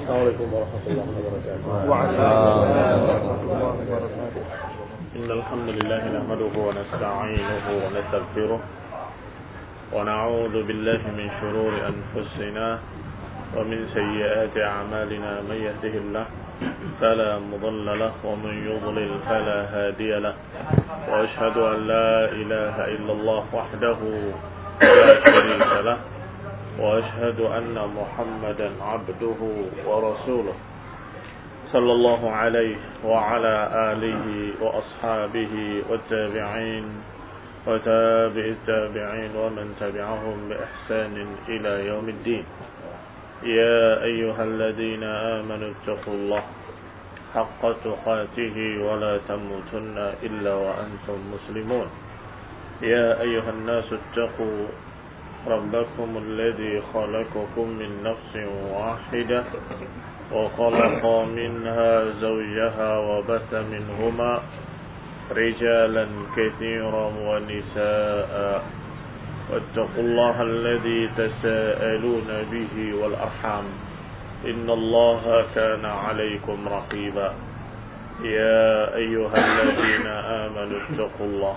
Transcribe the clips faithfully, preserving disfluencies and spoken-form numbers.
Assalamualaikum warahmatullahi wabarakatuh. Waalaikumsalam. Innal hamdalillah nahmaduhu wa nasta'inuhu wa nastaghfiruh wa na'udzu billahi min shururi anfusina wa min sayyiati a'malina man yahdihillahu fala mudilla lahu wa man yudlil fala hadiya lahu wa ashhadu an la ilaha illallah wahdahu la sharika lahu وأشهد أن محمدا عبده ورسوله صلى الله عليه وعلى آله وأصحابه والتابعين وتابع التابعين ومن تبعهم بإحسان إلى يوم الدين يا أيها الذين آمنوا اتقوا الله حق تقاته ولا تموتن إلا وأنتم مسلمون يا أيها الناس اتقوا ربكم الذي خلقكم من نفس واحدة وخلق منها زوجها وبث منهما رجالا كثيرا ونساء واتقوا الله الذي تساءلون به والأرحام إن الله كان عليكم رقيبا يا أيها الذين آمنوا اتقوا الله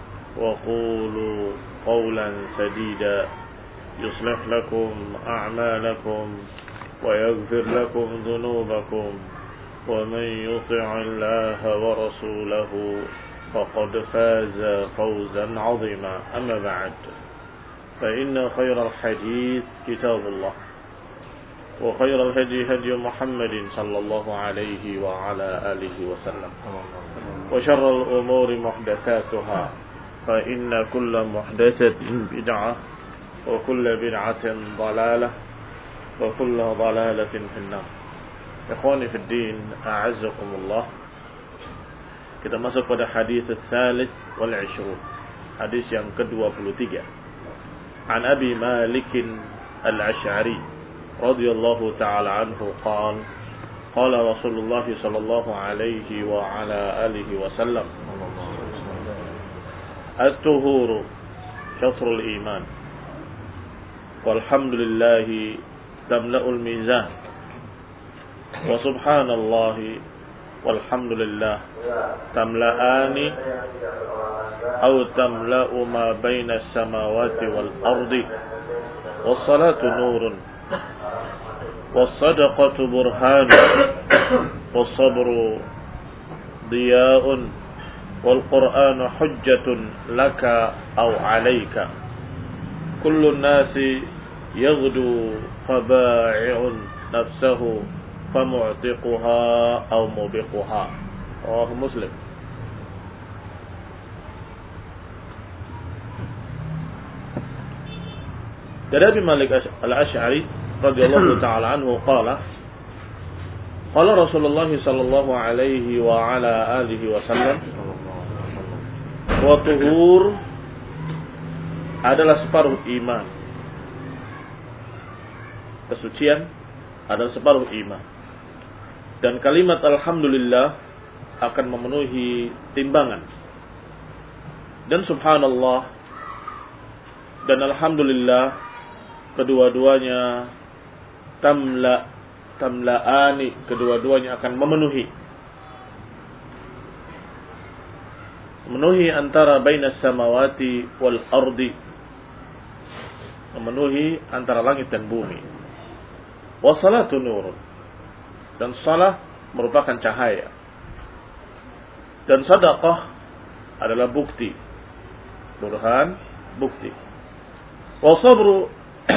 وقولوا قولا سديدا يصلح لكم أعمالكم ويغفر لكم ذنوبكم ومن يطع الله ورسوله فقد فاز فوزا عظيما أما بعد فإن خير الحديث كتاب الله وخير الهدي هدي محمد صلى الله عليه وعلى آله وسلم وشر الأمور محدثاتها فإن كل محدثة بدعة وكل بدعة ضلالة وكل ضلالة في النار. إخواني في الدين أعزكم الله. Kita masuk pada hadis tsalits wal ishrun. Hadis yang kedua puluh tiga. An Abi Malik al-Asy'ari radhiyallahu ta'ala anhu qala qala Rasulullah sallallahu alaihi wa ala alihi wasallam الطهور شطر الإيمان والحمد لله تملأ الميزان وسبحان الله والحمد لله تملأان أو تملأ ما بين السماوات والأرض والصلاة نور والصدقة برهان والصبر ضياء والقرآن حجة لك أو عليك كل الناس يغدو فبائع نفسه فمعتقها أو موبقها رواه مسلم. Dari Abi Malik al-Asy'ari radhiyallahu ta'ala anhu qala qala Rasulullah sallallahu alaihi wa ala alihi wasallam wa tuhur adalah separuh iman. Kesucian adalah separuh iman. Dan kalimat alhamdulillah akan memenuhi timbangan. Dan subhanallah dan alhamdulillah kedua-duanya tamla tamlaani, kedua-duanya akan memenuhi memenuhi antara bainas samawati wal ardi, memenuhi antara langit dan bumi. Wa salatu nurun, dan salat merupakan cahaya. Dan sedekah adalah bukti, burhan, bukti. Wa sabru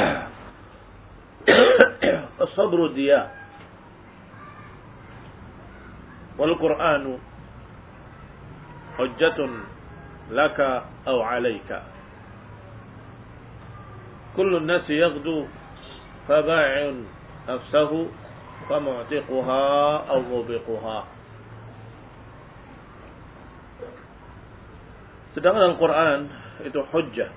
as-sabru diya. Wal Qur'anu hujjatun laka aw alayka. Kullu an-nasi yaghdu faba'i'un nafsahu famu'tiquha aw mubiquha. Sedangkan Al-Quran itu hujjah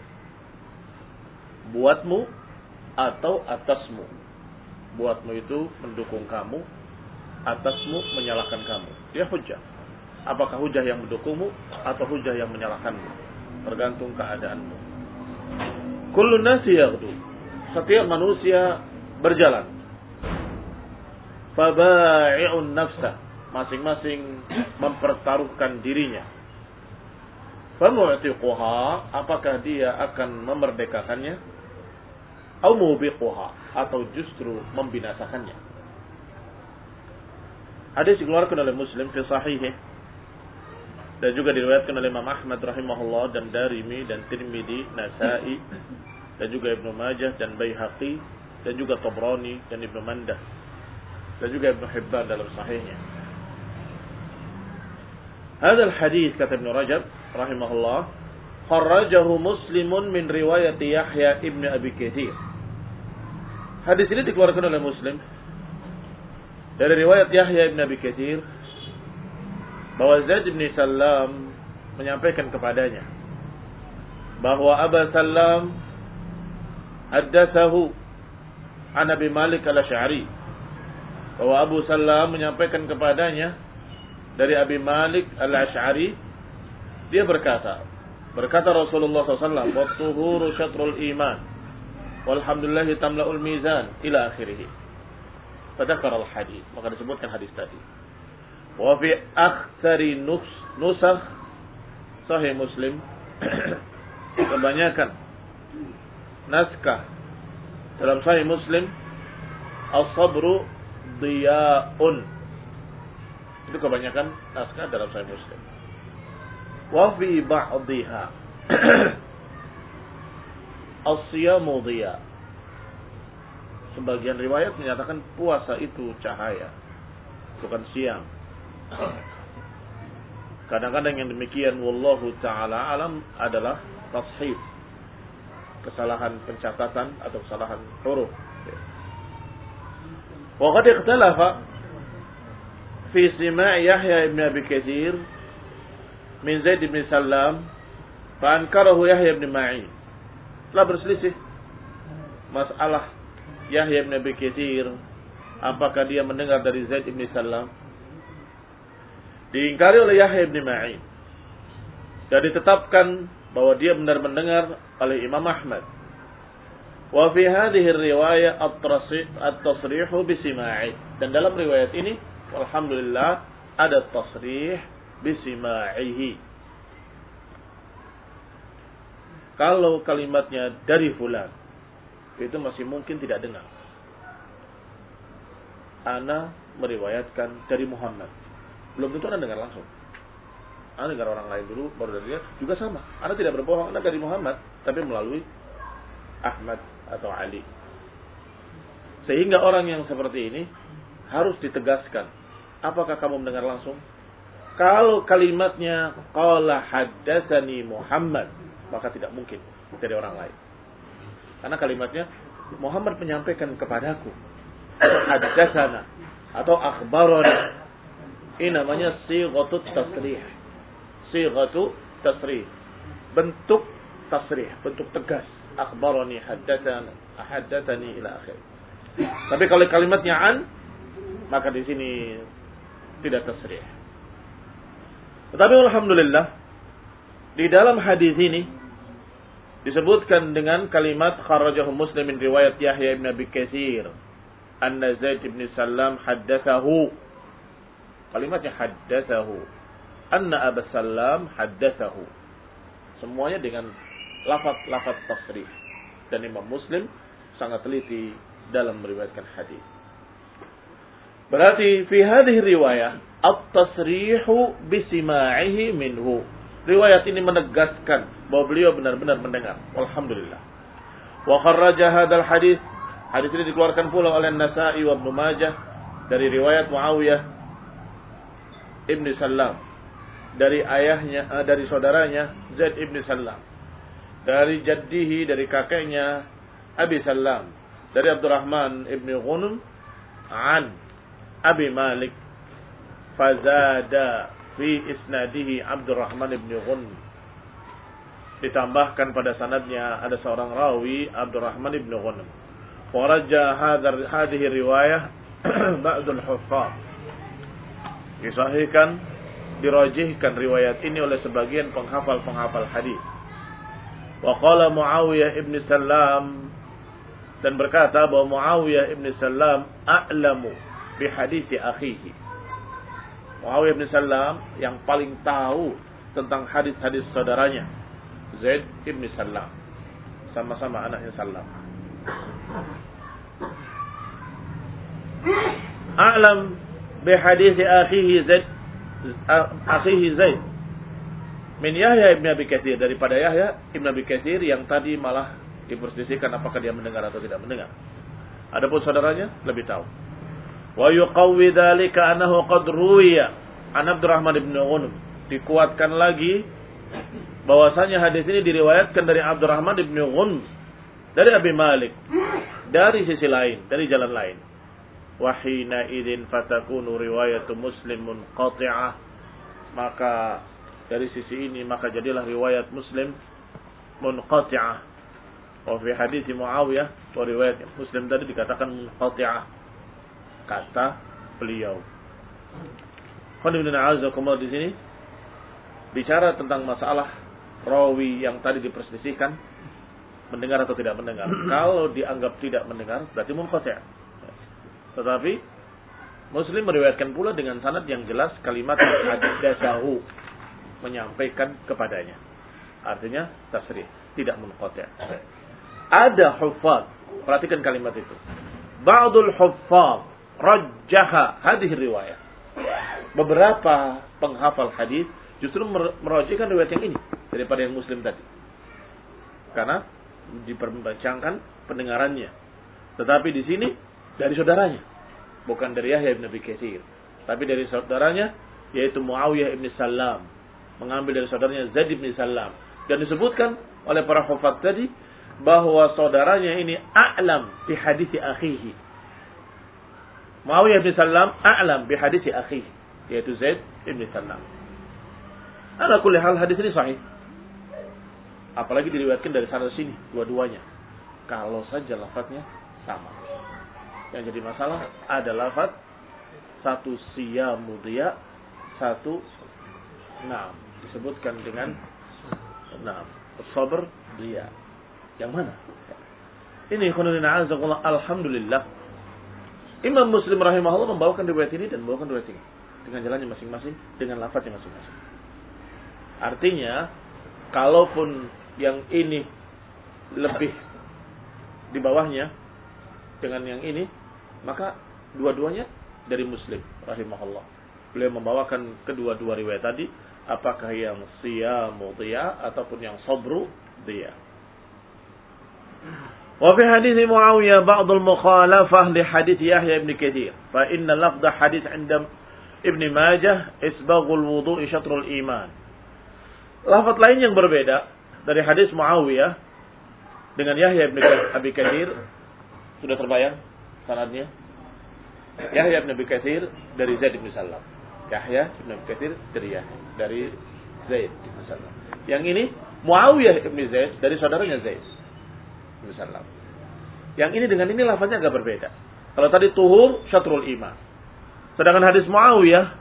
buatmu atau atasmu. Buatmu itu mendukung kamu, atasmu menyalahkan kamu. Dia hujjah. Apakah hujah yang mendukungmu atau hujah yang menyalahkanmu? Tergantung keadaanmu. Kullu nasi yaghdu. Setiap manusia berjalan. Faba'i'un nafsah, masing-masing mempertaruhkan dirinya. Famu'tiquha, apakah dia akan memerdekakannya? Au mubiquha, atau justru membinasakannya. Hadis dikeluarkan oleh Muslim fi sahihih dan juga diriwayatkan oleh Imam Ahmad rahimahullah dan Darimi dan Tirmidzi, Nasa'i dan juga Ibnu Majah dan Baihaqi dan juga Tabrani dan Ibnu Mandah dan juga Ibnu Hibban dalam sahihnya. Hadal hadis kata Ibnu Rajab rahimahullah, kharrajahu Muslimun min riwayat Yahya ibn Abi Katsir. Hadis ini dikeluarkan oleh Muslim dari riwayat Yahya ibn Abi Katsir bahwa Zaid bin Salam menyampaikan kepadanya bahwa Abu Salam haddatsahu an Abi Malik al-Asy'ari, bahwa Abu Salam menyampaikan kepadanya dari Abi Malik al-Asy'ari, dia berkata berkata Rasulullah sallallahu alaihi wasallam, "Wat-tuhuru syatrul iman, walhamdulillahi tamla'ul mizan," ila akhirih. Fadzakar al-hadis, maka disebutkan hadis tadi. Wa fi aktsari nusakh Sahih Muslim, kebanyakan naskah dalam Sahih Muslim, as-sabru diya'un. Itu kebanyakan naskah dalam Sahih Muslim. Wa fi ba'dihha as-siyamu diya. Sebagian riwayat menyatakan puasa itu cahaya, bukan siang. Kadang-kadang yang demikian wallahu ta'ala alam adalah tashif, kesalahan pencatatan atau kesalahan huruf. Wa qad ikhtalafa fi sima' Yahya ibn Abi Katsir min Zaid bin Salam fa ankarahu Yahya ibn Ma'in. Telah berselisih masalah Yahya ibn Abi Katsir, apakah dia mendengar dari Zaid bin Salam? Diingkari oleh Yahya ibn Ma'in dan ditetapkan bahwa dia benar mendengar oleh Imam Ahmad. Wa fi hadhihi riwayah at-tasrihu bi sima'i, dan dalam riwayat ini alhamdulillah ada tasrih bi sima'ihi. Kalau kalimatnya dari fulan, itu masih mungkin tidak dengar. Ana meriwayatkan dari Muhammad, belum tentu Anda dengar langsung. Anda dengar orang lain dulu, baru dari dia, juga sama. Anda tidak berbohong, Anda dari Muhammad, tapi melalui Ahmad atau Ali. Sehingga orang yang seperti ini harus ditegaskan, apakah kamu mendengar langsung? Kalau kalimatnya qala haddatsani Muhammad, maka tidak mungkin dari orang lain. Karena kalimatnya Muhammad menyampaikan kepadaku, haddatsana atau akhbarana. Ini namanya sighatut tasrih. Sighatu tasrih. Bentuk tasrih, bentuk tegas. Akhbarani, haddatsana, haddatsani ila akhir. Tapi kalau kalimatnya an, maka di sini tidak tasrih. Tetapi alhamdulillah di dalam hadis ini disebutkan dengan kalimat kharajahu Muslim min riwayat Yahya ibn Abi Katsir anna Zaid ibn Salam haddatsahu. Kalimatnya haddatsahu, anna Abu Salam haddatsahu. Semuanya dengan lafaz-lafaz tasrih, dan Imam Muslim sangat teliti dalam meriwayatkan hadis. Berarti fi hadhihi riwayah at-tasrihu bi sima'ihi minhu. Riwayat ini menegaskan bahwa beliau benar-benar mendengar. Alhamdulillah. Wa kharraja hadzal hadis. Hadis ini dikeluarkan pula oleh Nasa'i wa Ibnu Majah dari riwayat Muawiyah ibn Salam, dari ayahnya, dari saudaranya Zaid ibn Salam, dari jaddihi, dari kakeknya Abi Salam, dari Abdurrahman ibn Ghunm an Abi Malik, fazada fi isnadihi Abdurrahman ibn Ghunm. Ditambahkan pada sanadnya ada seorang rawi Abdurrahman ibn Ghunm. Waraja hadhihi riwayah ba'dul huffaz. Disahihkan, dirajihkan riwayat ini oleh sebagian penghafal-penghafal hadis. Wa qala Muawiyah ibn Salam, dan berkata bahwa Muawiyah ibn Salam a'lamu bihadits akhihi. Muawiyah bin Salam yang paling tahu tentang hadis-hadis saudaranya Zaid bin Salam, sama-sama anaknya Salam. A'lam bihadits akhihi Zaid akhihi Zaid min Yahya ibn Abi Katsir, daripada Yahya ibn Abi Katsir yang tadi malah diperselisihkan apakah dia mendengar atau tidak mendengar. Adapun saudaranya lebih tahu. Wa yuqawwi dzalika annahu qad ruwiya an Abdurrahman ibn Ghunm, dikuatkan lagi bahwasanya hadis ini diriwayatkan dari Abdurrahman ibn Ghunm dari Abi Malik dari sisi lain, dari jalan lain. Wa hina idzin fatakunu riwayatu Muslim munqati'ah, maka dari sisi ini maka jadilah riwayat Muslim munqati'ah. Wa fi hadis Muawiyah, wa riwayat Muslim tadi dikatakan munqati'ah, kata beliau. Qanibina azakumullah di sini bicara tentang masalah rawi yang tadi diperselisihkan mendengar atau tidak mendengar. Kalau dianggap tidak mendengar berarti munqati'. Tetapi Muslim meriwayatkan pula dengan sanad yang jelas kalimat haddatsahu, menyampaikan kepadanya. Artinya tasrih, tidak munqati'. Ada huffaz, perhatikan kalimat itu. Ba'dul huffaz rajjaha hadhihi riwayah. Beberapa penghafal hadis justru merajihkan riwayat yang ini daripada yang Muslim tadi. Karena diperbincangkan pendengarannya. Tetapi di sini dari saudaranya, bukan dari Yahya bin Abi Katsir, tapi dari saudaranya yaitu Muawiyah bin Salam, mengambil dari saudaranya Zaid bin Salam, dan disebutkan oleh para hufaz tadi bahwa saudaranya ini a'lam bi hadits akhihi. Muawiyah bin Salam a'lam bi hadits akhihi, yaitu Zaid bin Salam. Ala kulli hal hadis ini sahih. Apalagi diriwayatkan dari sana sini dua-duanya. Kalau saja lafadznya sama. Yang jadi masalah ada lafaz satu siyamu dia, satu naam disebutkan dengan naam sabr dia. Yang mana? Ini khonulina azakullah, alhamdulillah. Imam Muslim rahimahullah membawakan riwayat ini dan membawakan riwayat ini dengan jalannya masing-masing, dengan lafaznya masing-masing. Artinya, kalaupun yang ini lebih di bawahnya dengan yang ini, maka dua-duanya dari Muslim rahimahullah. Beliau membawakan kedua-dua riwayat tadi, apakah yang siyamu dia ataupun yang sabru dia. Wa fi hadits Muawiyah ba'd al-mukhalafah li hadits Yahya ibn Katsir, fa inna lafdh hadits 'inda Ibn Majah isbaghul wudu'i syatrul iman. Lafaz lain yang berbeda dari hadis Muawiyah dengan Yahya bin Abi Katsir sudah terbayang sanadnya. Yahya bin Abi Katsir dari Zaid bin Salam. Yahya bin Abi Katsir dari Yahya dari Zaid bin Salam. Yang ini Muawiyah bin Zaid dari saudaranya Zaid bin Salam. Yang ini dengan ini lafaznya agak berbeda. Kalau tadi tuhur syatrul iman. Sedangkan hadis Muawiyah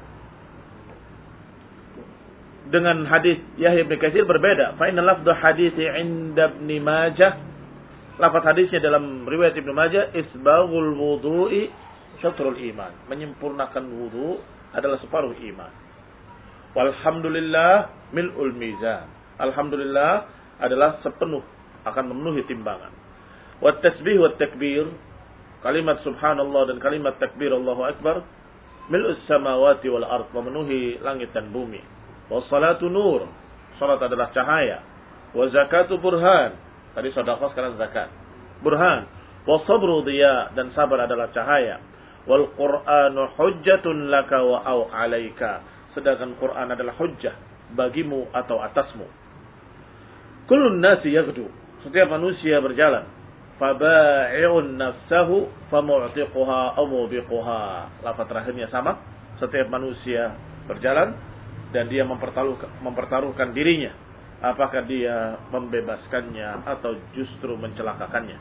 dengan hadis Yahya bin Katsir berbeda. Fa inna lafdhu hadits 'inda Ibn Majah, lafaz hadisnya dalam riwayat Ibnu Majah, isbaghul wudu'i syatrul iman, menyempurnakan wudu adalah separuh iman. Walhamdulillah mil'ul mizan, alhamdulillah adalah sepenuh, akan memenuhi timbangan. Wat tasbih wat takbir, kalimat subhanallah dan kalimat takbir Allahu akbar, mil'us samawati wal ard, memenuhi langit dan bumi. Wassalatu nur, salat adalah cahaya. Wa zakatu burhan, tadi sedekah sekarang zakat. Burhan. Wasabru diya, dan sabar adalah cahaya. Wal Qur'anu hujjatun laka wa au alaika, sedangkan Quran adalah hujjah bagimu atau atasmu. Kullun nasi yaghdu, setiap manusia berjalan. Faba'i'un nafsahu famu'tiquha aw mubiquha. Lafaz terakhirnya sama, setiap manusia berjalan dan dia mempertaruhkan, mempertaruhkan dirinya, apakah dia membebaskannya atau justru mencelakakannya.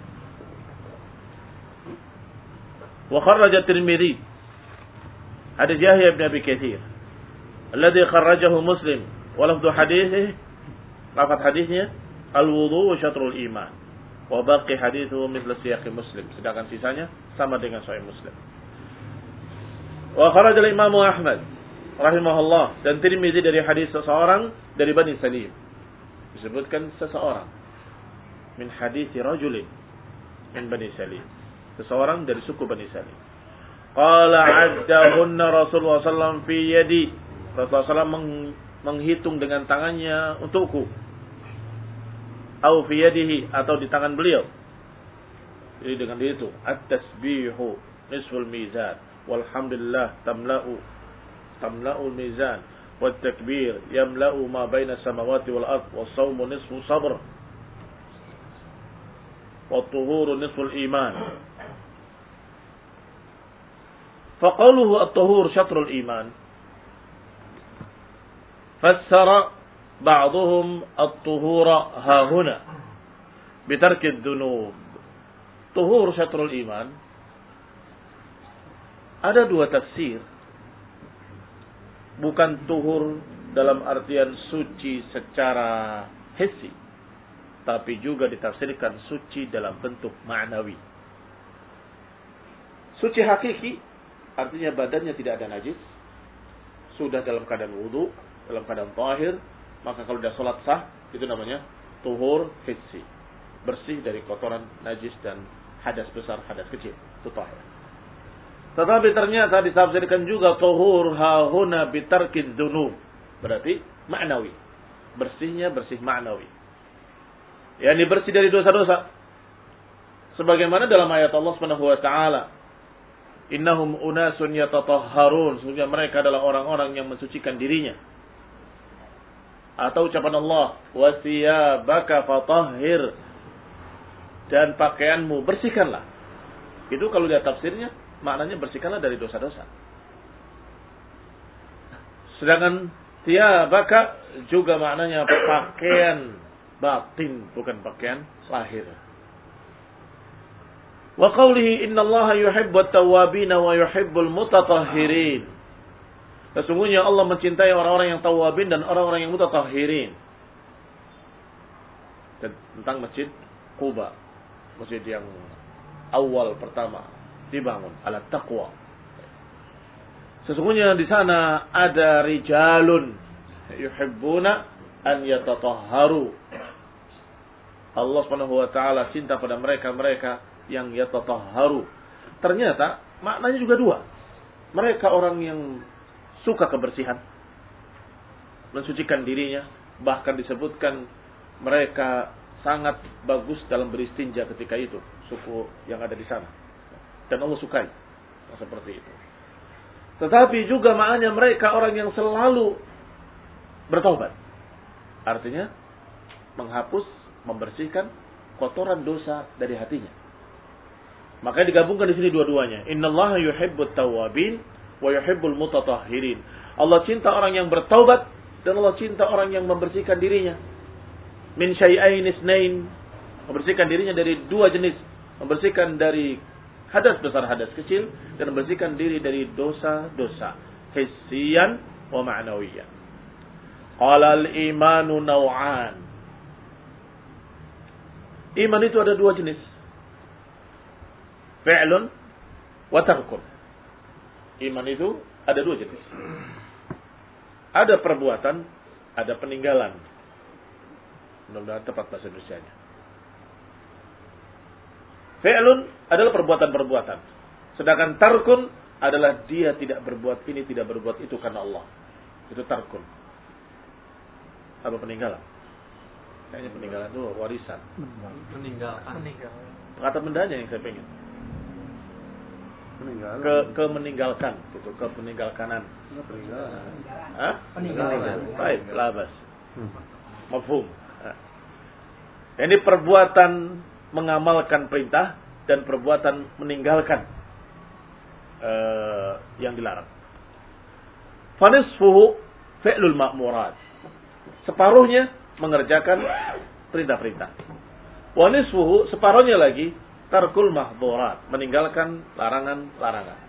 Wa kharraja Tirmidzi hadis Yahya bin Abi Katsir alladhi kharrajahu Muslim wa lafdhu hadithihi, lafaz hadisnya al-wudu wa syatrul iman, wa baqi hadithu mithla siyaq Muslim, sedangkan sisanya sama dengan sahih Muslim. Wa kharaja al-Imam Ahmad rahimahullah dan Tirmizi dari hadis seseorang dari Bani Salim. Disebutkan seseorang min hadis rajulin min Bani Salim. Seseorang dari suku Bani Salim. Qala addahunna Rasulullah sallallahu alaihi wasallam fi yadi. Rasulullah sallallahu alaihi wasallam menghitung dengan tangannya untukku. Au fi yadihi, atau di tangan beliau. Jadi dengan itu at-tasbihu nisful mizan walhamdulillah tamla'u tamla'ul mizan wat takbir yamla'u ma baina samawati wal ard was shawmu nisfu sabr wat tuhuru nisful iman. فقوله الطهور شطر الإيمان فسر بعضهم الطهور ها هنا بترك الذنوب. طهور شطر الإيمان ada dua tafsir, bukan tuhur dalam artian suci secara hissi, tapi juga ditafsirkan suci dalam bentuk ma'nawi. Suci hakiki artinya badannya tidak ada najis, sudah dalam keadaan wudu, dalam keadaan tahir, maka kalau sudah sholat sah, itu namanya tuhur hissi, bersih dari kotoran, najis dan hadas besar, hadas kecil, itu tahir. Tetapi ternyata ditafsirkan juga tuhur hahuna bitarkid dunub, berarti ma'nawi, bersihnya bersih ma'nawi, yakni bersih dari dosa-dosa, sebagaimana dalam ayat Allah Subhanahu wa taala, innahum unasun yatatahharun, sesungguhnya mereka adalah orang-orang yang mensucikan dirinya. Atau ucapan Allah, wasiyabaka fatahhir, dan pakaianmu bersihkanlah. Itu kalau lihat tafsirnya, maknanya bersihkanlah dari dosa-dosa. Sedangkan thiyabaka juga maknanya pakaian batin, bukan pakaian lahir. Wa qawlihi innallaha yuhibbut tawwabina wa yuhibbul mutatahhirin. Sesungguhnya Allah mencintai orang-orang yang tawwabin dan orang-orang yang mutatahhirin. Tentang masjid Quba, masjid yang awal pertama dibangun ala taqwa. Sesungguhnya di sana ada rijalun yuhibbuna an yatatahharu. Allah Subhanahu wa taala cinta pada mereka-mereka yang yatatahharu. Ternyata maknanya juga dua. Mereka orang yang suka kebersihan, mensucikan dirinya, bahkan disebutkan mereka sangat bagus dalam beristinja ketika itu, suku yang ada di sana. Dan Allah sukai seperti itu. Tetapi juga maknanya mereka orang yang selalu bertaubat. Artinya menghapus, membersihkan kotoran dosa dari hatinya. Makanya digabungkan di sini dua-duanya. Innallaha yuhibbut tawwabin wa yuhibbul mutatahhirin. Allah cinta orang yang bertaubat dan Allah cinta orang yang membersihkan dirinya. Min syai'ain isnain, membersihkan dirinya dari dua jenis, membersihkan dari hadas besar, hadas kecil, dan membersihkan diri dari dosa-dosa hissiyan wa ma'nawiyan. Qala al-imanu naw'an. Iman itu ada dua jenis. Fi'lun wa tarkun. Iman itu ada dua jenis. Ada perbuatan, ada peninggalan. Mudah-mudahan tepat bahasa Indonesianya. Fi'lun adalah perbuatan-perbuatan. Sedangkan tarkun adalah dia tidak berbuat ini, tidak berbuat itu karena Allah. Itu tarkun. Apa peninggalan? Kayaknya peninggalan itu warisan. Meninggalkan. Kata bendanya yang saya pengen. Meninggalkan. Ke ke meninggalkan, gitu, ke peninggalkanan. Peninggalan. Hah? Peninggalan. Baik, labas. Mafhum. Ini perbuatan mengamalkan perintah dan perbuatan meninggalkan uh, yang dilarang. Fanisfuhu fi'lul ma'murat. Separuhnya mengerjakan perintah-perintah. Wa nisfuhu, separuhnya lagi tarkul mahdhurat, meninggalkan larangan-larangan.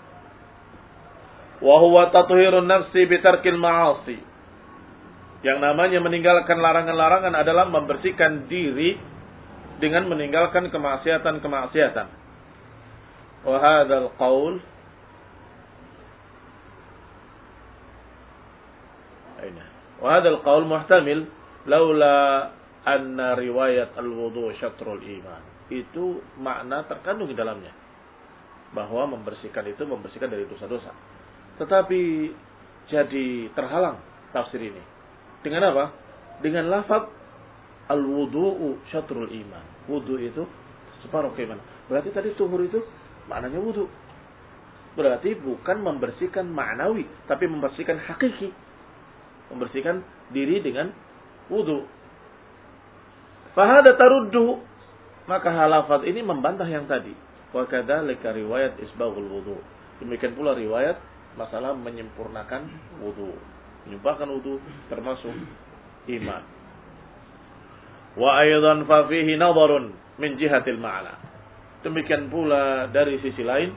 Wa huwa tathhirun nafsi bi tarkil ma'asi. Yang namanya meninggalkan larangan-larangan adalah membersihkan diri dengan meninggalkan kemaksiatan-kemaksiatan. Wa hadzal qaul Ini. Wa hadzal qaul muhtamil laula anna riwayat al-wudu syatrul iman. Itu makna terkandung di dalamnya. Bahwa membersihkan itu membersihkan dari dosa-dosa. Tetapi jadi terhalang tafsir ini. Dengan apa? Dengan lafaz al-wudu'u syatrul iman. Wudu itu separuh keimanan. Berarti tadi tuhur itu maknanya wudu. Berarti bukan membersihkan ma'nawi, tapi membersihkan hakiki. Membersihkan diri dengan wudu. Fahada taruddu, maka halafat ini membantah yang tadi. Wa kadzalika riwayat isbaghul wudu. Demikian pula riwayat masalah menyempurnakan wudu. Menyempurnakan wudu termasuk iman. Wa aidan fa fihi nadharun min jihatil ma'na. Demikian pula dari sisi lain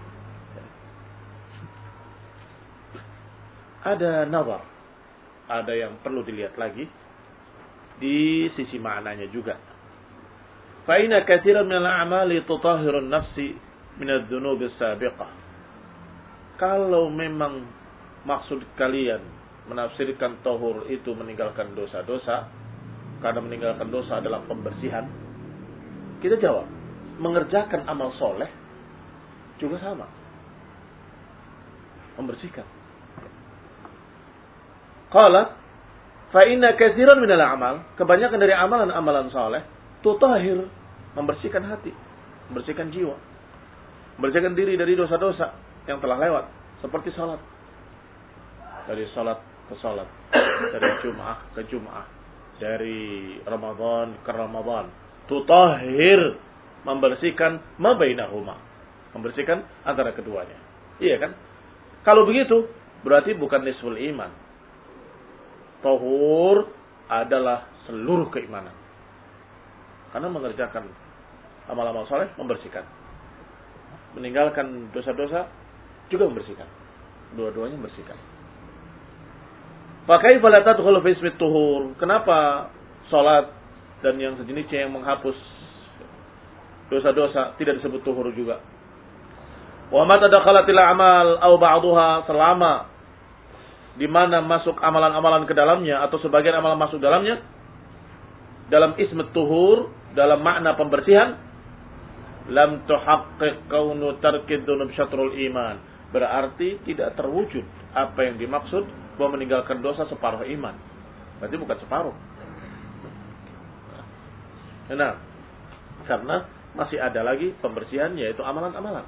ada nazar, ada yang perlu dilihat lagi di sisi maknanya juga. Fa inna katsiran min al-a'mali tutahhiru an-nafsi min adz-dzunub as-sabiqah. Kalau memang maksud kalian menafsirkan tahur itu meninggalkan dosa-dosa, karena meninggalkan dosa adalah pembersihan, kita jawab, mengerjakan amal soleh juga sama, membersihkan. Qala fa inna katsiran minal a'mal, kebanyakan dari amalan-amalan saleh tutahhir, membersihkan hati, membersihkan jiwa, membersihkan diri dari dosa-dosa yang telah lewat, seperti salat. Dari salat ke salat, dari Jumat ke Jumat, dari Ramadan ke Ramadan, tutahhir, membersihkan ma bainahuma, membersihkan antara keduanya. Iya kan? Kalau begitu berarti bukan nisful iman. Tahur adalah seluruh keimanan. Karena mengerjakan amal-amal saleh membersihkan. Meninggalkan dosa-dosa juga membersihkan. Dua-duanya membersihkan. Fa kaifa la tadkhulu fi ismi tuhur? Kenapa salat dan yang sejenisnya yang menghapus dosa-dosa tidak disebut tuhur juga? Wa mata dakhalatil a'mal aw ba'daha, selama di mana masuk amalan-amalan ke dalamnya atau sebagian amalan masuk dalamnya dalam ism tuhur, dalam makna pembersihan, lam tuhaqqiq kaunu tarkid dzunub syatrul iman, berarti tidak terwujud apa yang dimaksud bahwa meninggalkan dosa separuh iman. Berarti bukan separuh. Nah, karena masih ada lagi pembersihan, yaitu amalan-amalan.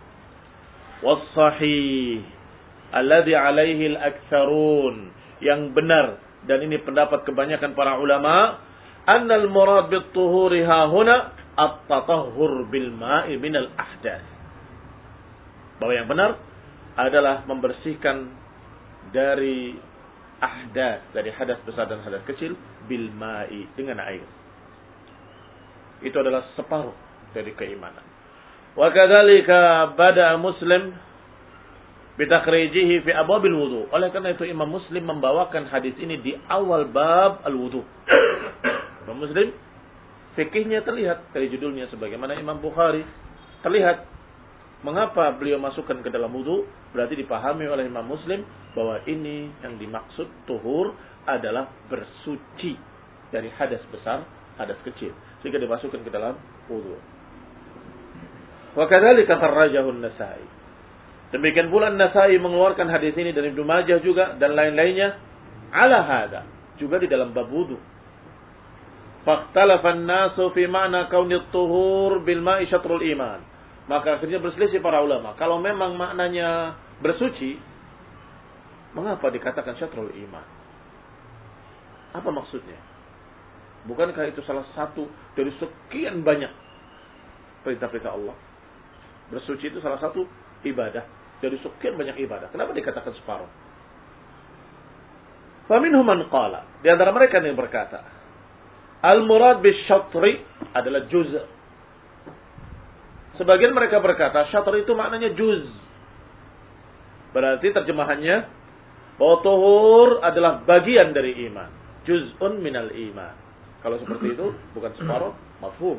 Was-sahih alladhi alaihi al-aktsarun, yang benar dan ini pendapat kebanyakan para ulama, annal murad bit-tuhuri ha huna at-tatahhur bil ma'i min al-ahdath. Bahwa yang benar adalah membersihkan dari ahdath, dari hadas besar dan hadas kecil, bil ma'i, dengan air. Itu adalah separuh dari keimanan. Wa kadzalika bada Muslim bitakhrijihi fi abwabil wudu. Oleh karena itu Imam Muslim membawakan hadis ini di awal bab al-wudu. Imam Muslim fikihnya terlihat dari judulnya, sebagaimana Imam Bukhari terlihat mengapa beliau masukkan ke dalam wudu. Berarti dipahami oleh Imam Muslim bahwa ini yang dimaksud tuhur adalah bersuci dari hadas besar, hadas kecil, sehingga dimasukkan ke dalam wudu. Wa kadzalika kharrajahu an-Nasa'i. Demikian pula An-Nasai mengeluarkan hadis ini dari Ibnu Majah juga dan lain-lainnya ala hada, juga di dalam bab wudu. Faqtalafa an-nasu fi ma'na kaunit tuhur bil ma'i syatrul iman. Maka akhirnya berselisih para ulama, kalau memang maknanya bersuci, mengapa dikatakan syatrul iman? Apa maksudnya? Bukankah itu salah satu dari sekian banyak perintah-perintah Allah? Bersuci itu salah satu ibadah dari sekian banyak ibadah. Kenapa dikatakan separuh? Faminhum man qala, di antara mereka yang berkata, al-murad bisyatri adalah juz. Sebagian mereka berkata syatr itu maknanya juz. Berarti terjemahannya bahwa tuhur adalah bagian dari iman, juz'un minal iman. Kalau seperti itu bukan separuh, mafhum.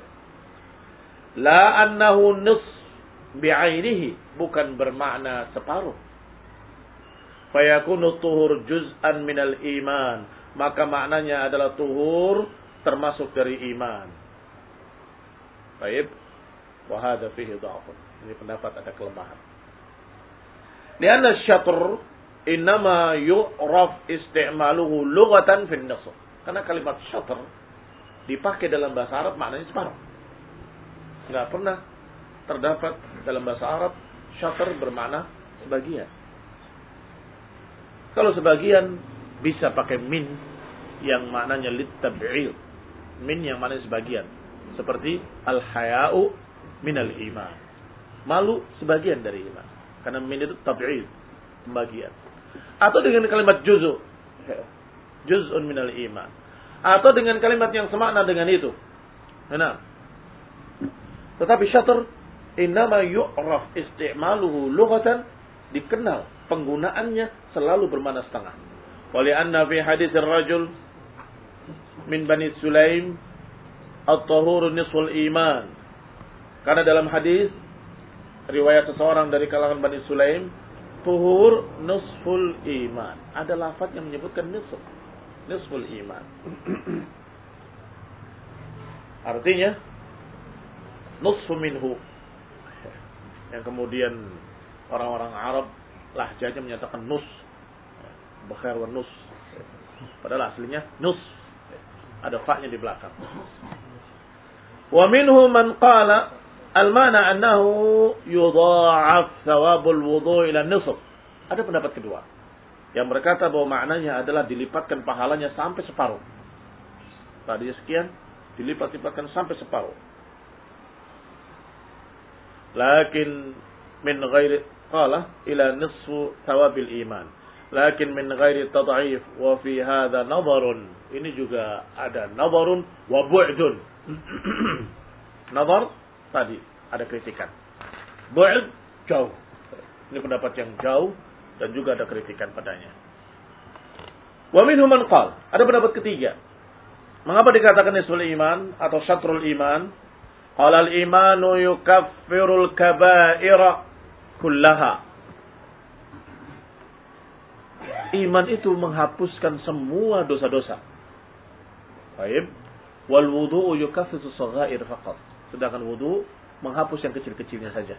La annahu nus bi'ainihi, bukan bermakna separuh. fayakunu tuhur juz'an minal iman. Maka maknanya adalah tuhur termasuk dari iman. Baik. Wa hadza fihi dha'fun. Ini pendapat ada kelemahan. Lianna syatr innama yu'raf isti'maluhu lughatan fi an-nasr. Karena kalimat syatr dipakai dalam bahasa Arab maknanya separuh. Enggak pernah terdapat dalam bahasa Arab syatr bermakna sebagian. Kalau sebagian bisa pakai min yang maknanya litab'il. Min yang maknanya sebagian. Seperti al-haya'u minal iman. Malu sebagian dari iman. Karena min itu tab'il, pembagian. Atau dengan kalimat juz'u. Juz'un minal iman. Atau dengan kalimat yang semakna dengan itu. Nah. Tetapi syatr innama yu'raf isti'maluhu lughatan, dikenal penggunaannya selalu bermakna setengah. Walianna fi hadits ar-rajul min Bani Sulaim at-tahur nisful iman. Karena dalam hadis riwayat seseorang dari kalangan Bani Sulaim, tuhur nisful iman. Ada lafaz yang menyebutkan nisf. Nisful iman. Artinya nisfu minhu. Yang kemudian orang-orang Arab lahjanya menyatakan nus. Bakhair wa nus. Padahal aslinya nus. Ada fa-nya di belakang. Wa minhu man qala al-mana annahu yudha'af thawabul wudu' ila nisf. Ada pendapat kedua yang berkata bahwa maknanya adalah dilipatkan pahalanya sampai separuh. Tadinya sekian, dilipat-lipatkan sampai separuh. Lakin min ghairi qala ila nisfu thawabil iman. Lakin min ghairi tad'if wa fi hadha nadharun. Ini juga ada nadharun wa bu'dun. Nadhar tadi ada kritikan. Bu'd jauh. Ini pendapat yang jauh dan juga ada kritikan padanya. Wa minhum man qala, ada pendapat ketiga. Mengapa dikatakan nisful iman atau syatrul iman? Qala al-imanu yukaffirul kaba'ira kullaha. Iman itu menghapuskan semua dosa-dosa. Baik. Wal wudu'u yukaffiru saghair faqat. Sedangkan wudu menghapus yang kecil-kecilnya saja.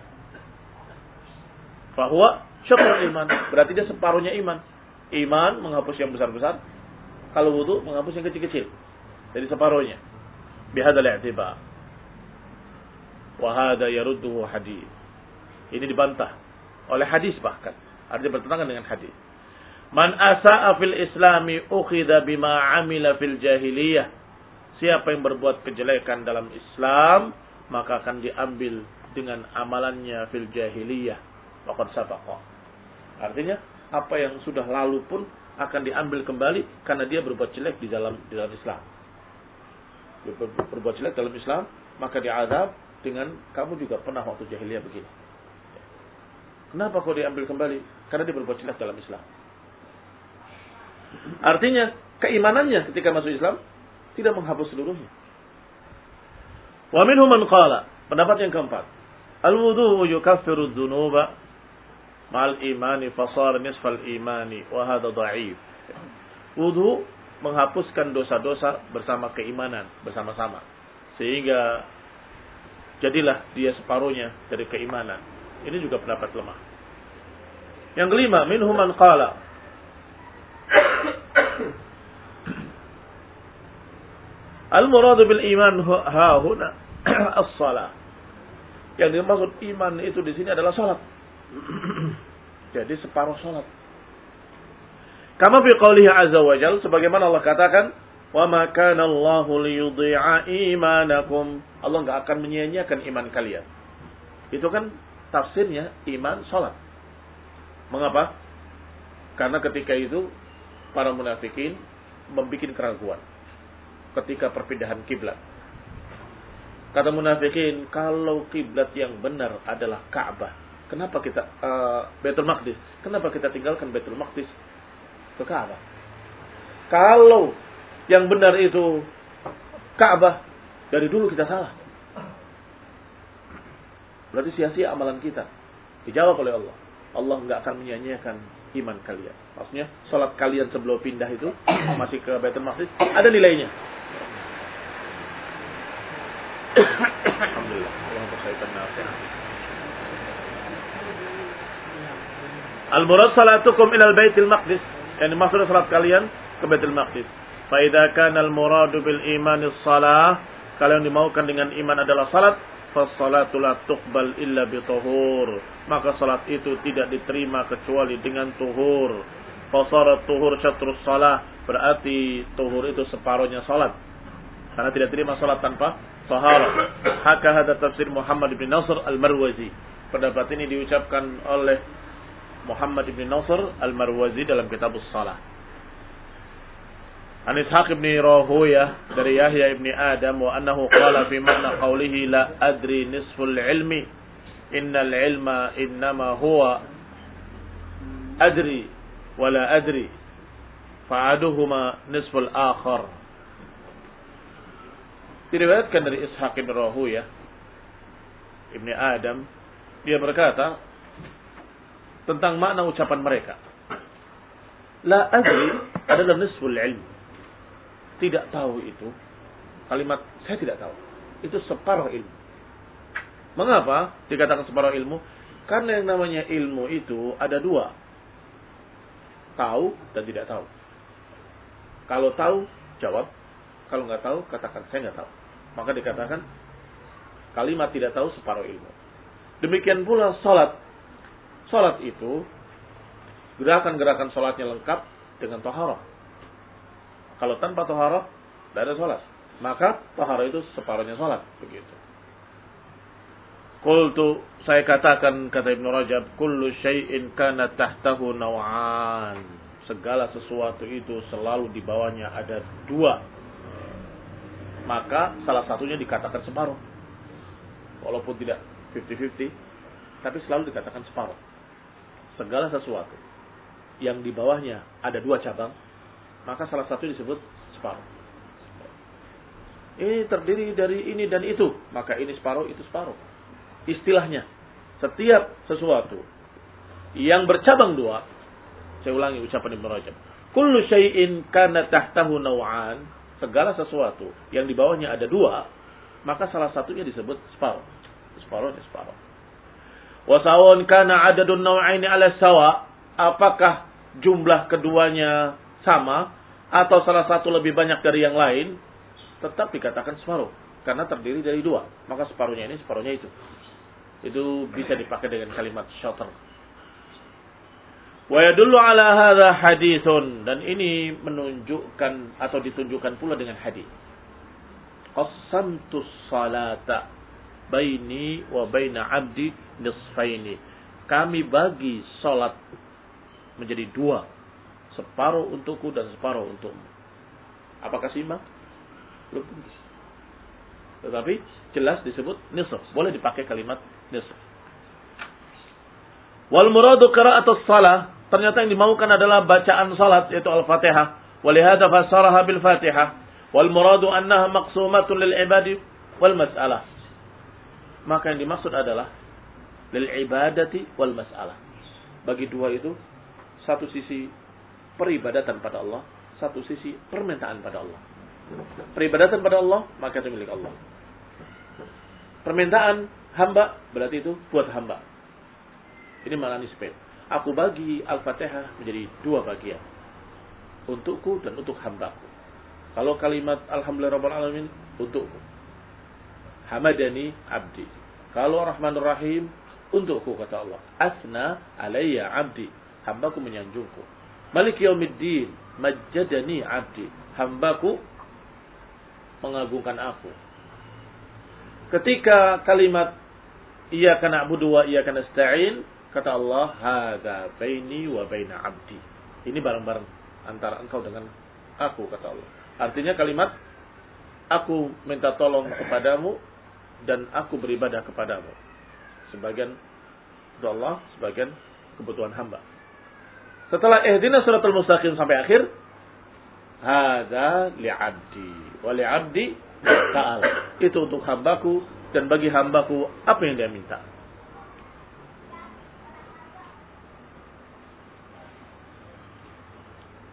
Fahuwa syatrul iman. Berarti dia separuhnya iman. Iman menghapus yang besar-besar. Kalau wudu menghapus yang kecil-kecil. Jadi separuhnya. Bihadzal i'tibar. Wa hadza yarudduhu hadis. Ini dibantah oleh hadis bahkan. Artinya bertentangan dengan hadis. Man asa'a fil islami ukhidha bima amila fil jahiliyah. Siapa yang berbuat kejelekan dalam Islam, maka akan diambil dengan amalannya fil jahiliyah. Waqad sabaqa. Artinya, apa yang sudah lalu pun akan diambil kembali karena dia berbuat jelek di dalam di dalam Islam. Dia berbuat jelek dalam Islam, maka diazab dengan kamu juga pernah waktu jahiliyah begini. Kenapa kau diambil kembali? Karena dia berbuat jelek dalam Islam. Artinya keimanannya ketika masuk Islam tidak menghapus seluruhnya. Wa minhum man qala, pendapat yang keempat, al-wudu yukaffiru dzunuba ma'al imani fasar nisfal imani wa hadha dha'if. Wudu menghapuskan dosa-dosa bersama keimanan bersama-sama sehingga jadilah dia separuhnya dari keimanan. Ini juga pendapat lemah. Yang kelima, minhum man qala al-muradu bil iman ha huna as-shalah. Yang dimaksud iman itu di sini adalah salat. Jadi separuh salat. Kama fi qoulihi azza wa jalla, sebagaimana Allah katakan, "Wa ma kana Allahu liyudhi'a imanakum." Allah enggak akan menyia-nyiakan iman kalian. Itu kan tafsirnya iman salat. Mengapa? Karena ketika itu para munafikin membuat keraguan ketika perpindahan kiblat. Kata munafikin, kalau kiblat yang benar adalah Ka'bah, kenapa kita uh, Baitul Maqdis? Kenapa kita tinggalkan Baitul Maqdis ke Ka'bah? Kalau yang benar itu Ka'bah, dari dulu kita salah. Berarti sia-sia amalan kita. Dijawab oleh Allah. Allah nggak akan menyia-nyiakan iman kalian. Maksudnya salat kalian sebelum pindah itu masih ke Baitul Maqdis ada nilainya. Alhamdulillah. Allah berkaitan nasihat. Al-murad salatukum ilal Baitul Maqdis. Yang dimaksud salat kalian ke Baitul Maqdis. Fa idza kana al-muradu bil imani shalah, kalau yang dimaukan dengan iman adalah salat, fa salatu la tuqbal illa bi tuhur. Maka salat itu tidak diterima kecuali dengan tuhur. Fa sarat tuhur syatrus shalah, berarti tuhur itu separuhnya salat. Karena tidak terima salat tanpa taharah. Haka hada tafsir Muhammad bin Nasr al-Marwazi. Pendapat ini diucapkan oleh Muhammad bin Nasr al-Marwazi dalam kitab As-Salah. An Ishaq bin Rahuyah dari Yahya bin Adam wa annahu qala fi makna qawlihi la adri nisful ilmi innal ilma innama huwa adri wa la adri fa'aduhuma nisful akhar. Diriwayatkan dari Ishaq bin Rahuyah Ibni Adam, dia berkata tentang makna ucapan mereka, la adri adalah nisful ilmi. Tidak tahu itu kalimat saya tidak tahu itu separuh ilmu. Mengapa dikatakan separuh ilmu? Karena yang namanya ilmu itu ada dua, tahu dan tidak tahu. Kalau tahu jawab, kalau nggak tahu katakan saya nggak tahu. Maka dikatakan kalimat tidak tahu separuh ilmu. Demikian pula salat. Salat itu gerakan-gerakan salatnya lengkap dengan taharah. Kalau tanpa taharah tidak ada salat. Maka taharah itu separuhnya salat, begitu. Qultu, saya katakan kata Ibnu Rajab, kullu syai'in kana tahtahu naw'an. Segala sesuatu itu selalu di bawahnya ada dua. Maka salah satunya dikatakan separuh. Walaupun tidak fifty-fifty, tapi selalu dikatakan separuh. Segala sesuatu yang di bawahnya ada dua cabang, maka salah satu disebut separuh. Ini terdiri dari ini dan itu, maka ini separuh, itu separuh. Istilahnya, setiap sesuatu yang bercabang dua, saya ulangi ucapan Ibnu Rajab, kullu syai'in kana tahtahu naw'an, segala sesuatu yang di bawahnya ada dua, maka salah satunya disebut separuh. Separuh, separuh. Wa sawun kana adadun naw'aini ala sawa, apakah jumlah keduanya sama atau salah satu lebih banyak dari yang lain, tetap dikatakan separuh karena terdiri dari dua, maka separuhnya ini separuhnya itu. Itu bisa dipakai dengan kalimat syatr. Wa yadullu ala hadza haditsun, dan ini menunjukkan atau ditunjukkan pula dengan hadis. Qasamtus salata baini wa baina 'abdi nisfaini. Kami bagi salat menjadi dua, separuh untukku dan separuh untukmu. Apakah seimbang? Belum. Tetapi jelas disebut nisf. Boleh dipakai kalimat nisf. Wal muradu qira'atus shalah. Ternyata yang dimaukan adalah bacaan salat, yaitu Al-Fatihah. Walihada fassaraha bil Fatihah. Wal muradu annaha maqsumatun lil ibadi wal mas'alah. Maka yang dimaksud adalah lil ibadati wal mas'alah. Bagi dua itu, satu sisi peribadatan pada Allah, satu sisi permintaan pada Allah. Peribadatan pada Allah, maka itu milik Allah. Permintaan hamba, berarti itu buat hamba. Ini makna nisbain. Aku bagi Al-Fatihah menjadi dua bagian, untukku dan untuk hambaku. Kalau kalimat Alhamdulillah Rabbil Alamin, untukku. Hamadani abdi. Kalau Rahmanur Rahim, untukku, kata Allah. Asna alayya abdi. Hambaku menyanjungku. Malik Yaumiddin, majjadani abdi. Hambaku mengagungkan aku. Ketika kalimat iyyaka na'budu wa iyyaka nasta'in, kata Allah, hadza baini wa baina abdi. Ini bareng-bareng antara engkau dengan aku, kata Allah. Artinya kalimat aku minta tolong kepadamu dan aku beribadah kepadamu. Sebagian untuk Allah, sebagian kebutuhan hamba. Setelah ihdinas siratal mustaqim sampai akhir, hadza li'abdi wa li'abdi ta'ala. Itu untuk hambaku dan bagi hambaku apa yang dia minta.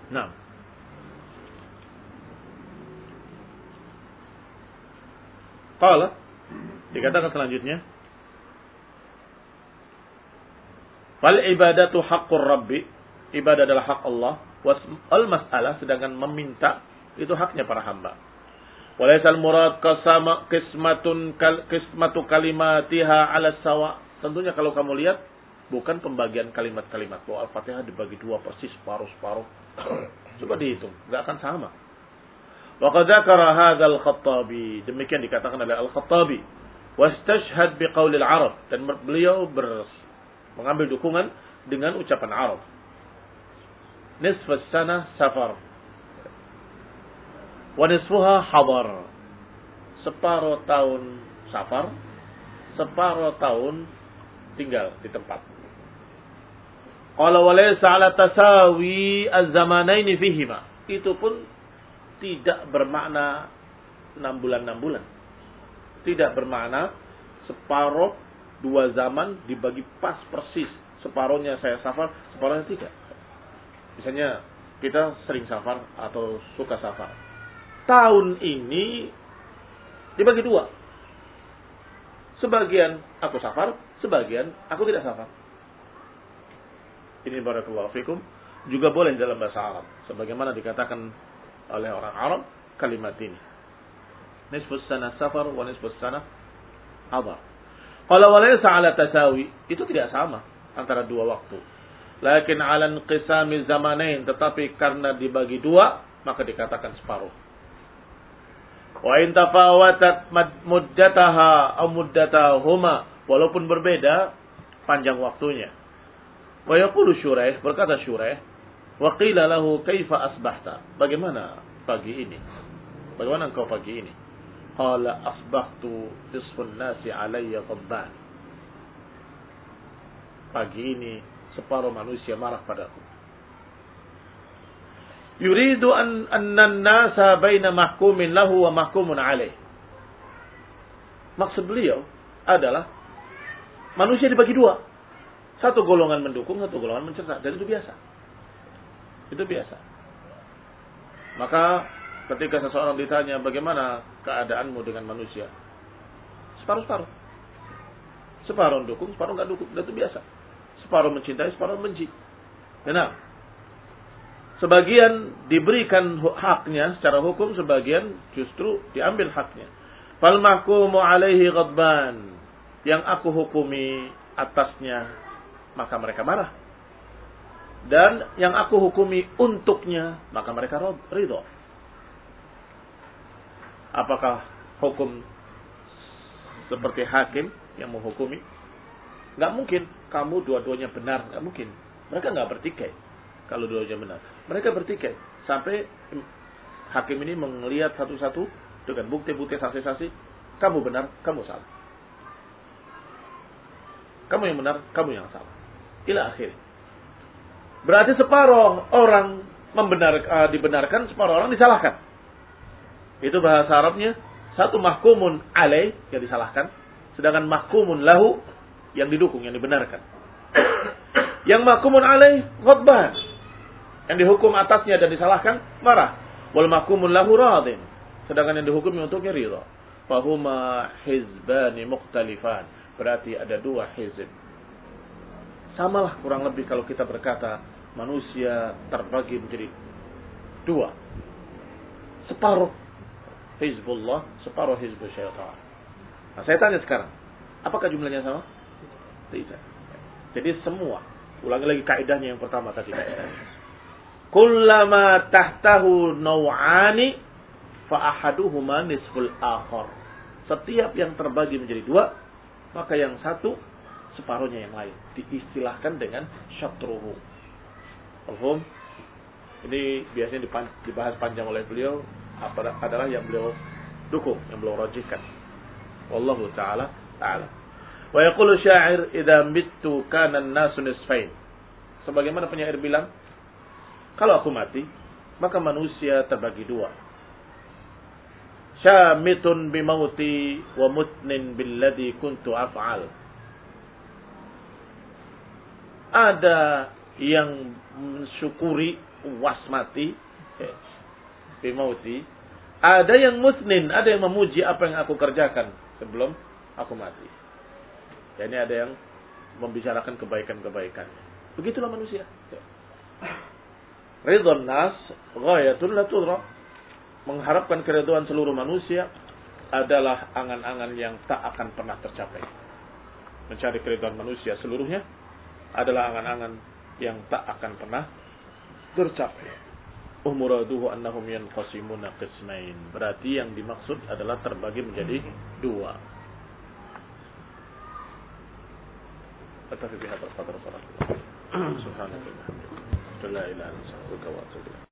Nah. Qala, dikatakan selanjutnya, fal ibadatu haqqur rabbi, ibadah adalah hak Allah, wal mas'alah, sedangkan meminta itu haknya para hamba. Walaisal murad qasama qismatun kal qismatu kalimatiha ala sawa. Tentunya kalau kamu lihat bukan pembagian kalimat-kalimat bahwa Al-Fatihah dibagi dua persis separuh-separuh. Coba dihitung, enggak akan sama. Wa qad dzakara hadzal Khattabi, demikian dikatakan oleh Al-Khattabi, wastashhad biqaulil Arab, dan beliau ber, mengambil dukungan dengan ucapan Arab. Nisfus sanah safar wa nisfuha hadar. Separuh tahun safar, separuh tahun tinggal di tempat. Qala wa laysa ala tasawi az-zamanaini fihima. Itu pun tidak bermakna enam bulan enam bulan. Tidak bermakna separuh dua zaman dibagi pas persis. Separuhnya saya safar, separuhnya tidak. Misalnya kita sering safar atau suka safar. Tahun ini dibagi dua. Sebagian aku safar, sebagian aku tidak safar. Ini barakallahu fikum. Juga boleh dalam bahasa Arab. Sebagaimana dikatakan oleh orang Arab kalimat ini. Nisfus sana safar wa nisfus sana hadar. Qala wa laysa ala tasawi, itu tidak sama antara dua waktu. Lakin ala inqisami zamanain, tetapi karena dibagi dua maka dikatakan separuh. Wa in tafawatat muddataha aw muddatahuma, walaupun berbeda panjang waktunya. Wa yaqulu Syuraih, berkata Syuraih, wa qila lahu kaifa asbahta, bagaimana pagi ini, bagaimana engkau pagi ini? Qala asbahtu tisfun nasi alayya ghadban, pagi ini separuh manusia marah padaku. Yuridu an anna an-nasa baina mahkumin lahu wa mahkumun alaih. Maksud beliau adalah manusia dibagi dua, satu golongan mendukung, satu golongan mencerca, dan itu biasa. Itu biasa. Maka ketika seseorang ditanya bagaimana keadaanmu dengan manusia, separuh-separuh. Separuh dukung, separuh enggak dukung. Dan itu biasa. Separuh mencintai, separuh benci. Benar. Sebagian diberikan haknya secara hukum, sebagian justru diambil haknya. Fal mahkumu alaihi ghadban, yang aku hukumi atasnya maka mereka marah. Dan yang aku hukumi untuknya maka mereka ridho. Apakah hukum seperti hakim yang menghukumi? Nggak mungkin kamu dua-duanya benar, nggak mungkin. Mereka nggak bertikai kalau dua-duanya benar. Mereka bertikai sampai hakim ini melihat satu-satu dengan bukti-bukti, saksi-saksi. Kamu benar, kamu salah. Kamu yang benar, kamu yang salah. Ila akhir. Berarti separuh orang membenar, uh, dibenarkan, separuh orang disalahkan. Itu bahasa Arabnya, satu mahkumun alaih yang disalahkan, sedangkan mahkumun lahu yang didukung, yang dibenarkan. Yang mahkumun alaih ghadban, yang dihukum atasnya dan disalahkan marah. Wal mahkumun lahu radin, sedangkan yang dihukumi untuknya ridha. Fahuma hizbani mukhtalifan, berarti ada dua hizb. Samalah kurang lebih kalau kita berkata manusia terbagi menjadi dua. Separuh Hizbullah, separuh Hizbul Syaitan. Nah, saya tanya sekarang, apakah jumlahnya sama? Tidak. Jadi semua, ulangi lagi kaidahnya yang pertama tadi. Kullama tahtahu naw'ani fa ahaduhuma nisful akhar. Setiap yang terbagi menjadi dua, maka yang satu separuhnya yang lain. Diistilahkan dengan syatruhu. Paham? Ini biasanya dibahas panjang oleh beliau, adalah yang beliau dukung, yang beliau rajihkan. Wallahu ta'ala ta'ala. Wa yaqulu syair, idza mittu kana an-nasu nisfain. Sebagaimana penyair bilang, kalau aku mati, maka manusia terbagi dua. Syamitun bimauti wa mutnin billadhi kuntu af'al. Ada yang mensyukuri puas mati bimauti. Ada yang musnin, ada yang memuji apa yang aku kerjakan sebelum aku mati. Ya, ini ada yang membicarakan kebaikan-kebaikan. Begitulah manusia. Ridwan nas ghayatul la tudra. Mengharapkan keridhaan seluruh manusia adalah angan-angan yang tak akan pernah tercapai. Mencari keridhaan manusia seluruhnya adalah angan-angan yang tak akan pernah tercapai. Umuraduhu annahum yanqasimuna qismain. Berarti yang dimaksud adalah terbagi menjadi dua. Atafi bihadzal qadar sallallahu. Subhanallah. La ilaha illa anta astaghfiruka wa atubu ilaik.